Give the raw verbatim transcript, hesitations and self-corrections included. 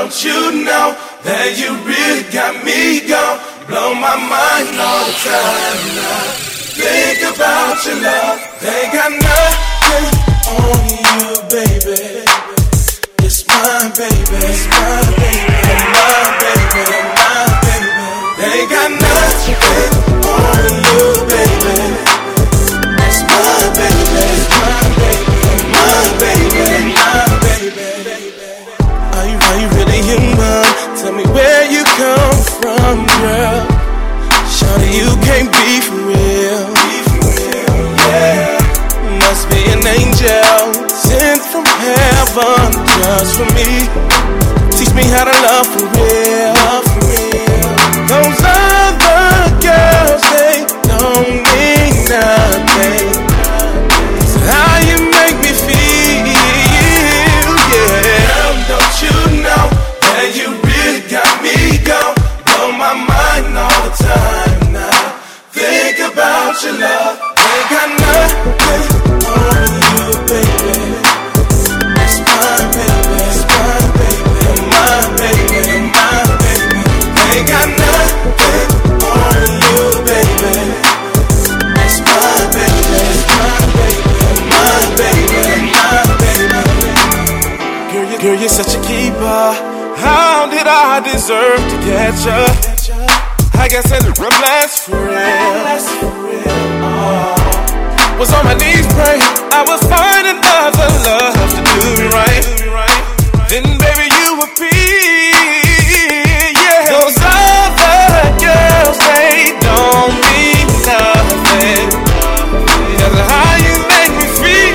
don't you know that you really got me gone? Blow my mind all the time now. Think about your love. They got nothing on you, baby. It's my baby, it's my baby, my baby, my baby. They got nothing on you, baby. It's my baby, it's my baby, my baby, my baby. Are you, are you really human? Tell me where you come from, girl. Shawty, you can't be for real. Be for real, yeah. Must be an angel sent from heaven just for me. Teach me how to love for real. Love for real. Those other girls, they don't mean nothing. So how you make me feel, yeah. Girl, don't you know that you really got me gone? Blow my mind all the time now. Think about your love. They got nothing on you, baby. It's my baby, it's my baby, my baby, my baby. They got nothing on you, baby. It's my baby, it's my baby, my baby, my baby. Girl, you, girl, you're such a keeper. How did I deserve to get you? I guess I did one last for real. Oh. Was on my knees praying, I was finding love